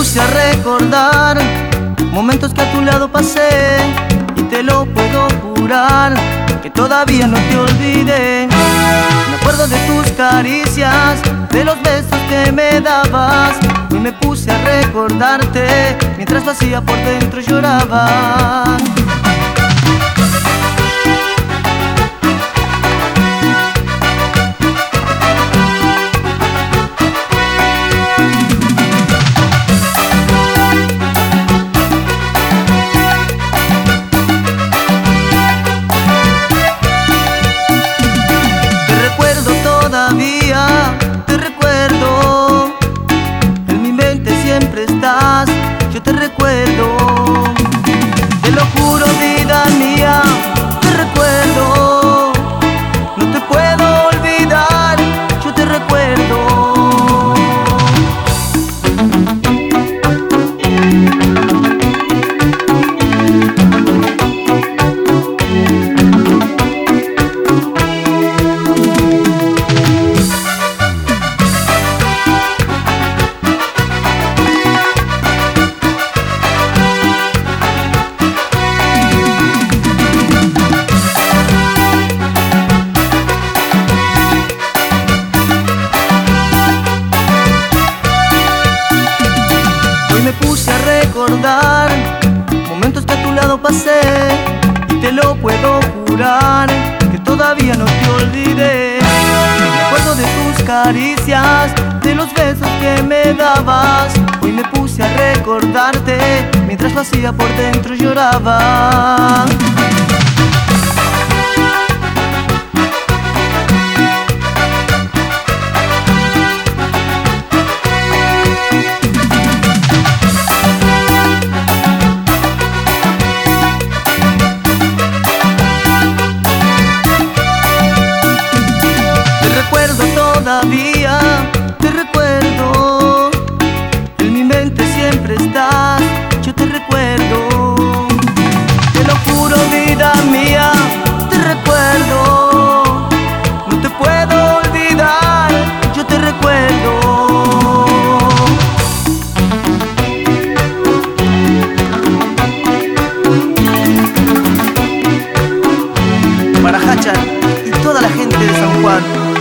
puse a recordar momentos que a tu lado pasé, y te lo puedo jurar que todavía no te olvidé. Me acuerdo de tus caricias, de los besos que me dabas, y me puse a recordarte mientras lo hacía por dentro y lloraba. Te recuerdo, en mi mente siempre estás, yo te recuerdo. Te lo juro, vida mía, te recuerdo. No te puedo olvidar, yo te recuerdo. Recordar momentos que a tu lado pasé, y te lo puedo jurar que todavía no te olvidé. Me acuerdo de tus caricias, de los besos que me dabas. Hoy me puse a recordarte mientras lo hacía por dentro y lloraba. Todavía te recuerdo, en mi mente siempre estás, yo te recuerdo. Te lo juro, vida mía, te recuerdo. No te puedo olvidar, yo te recuerdo. Para Hachar y toda la gente de San Juan,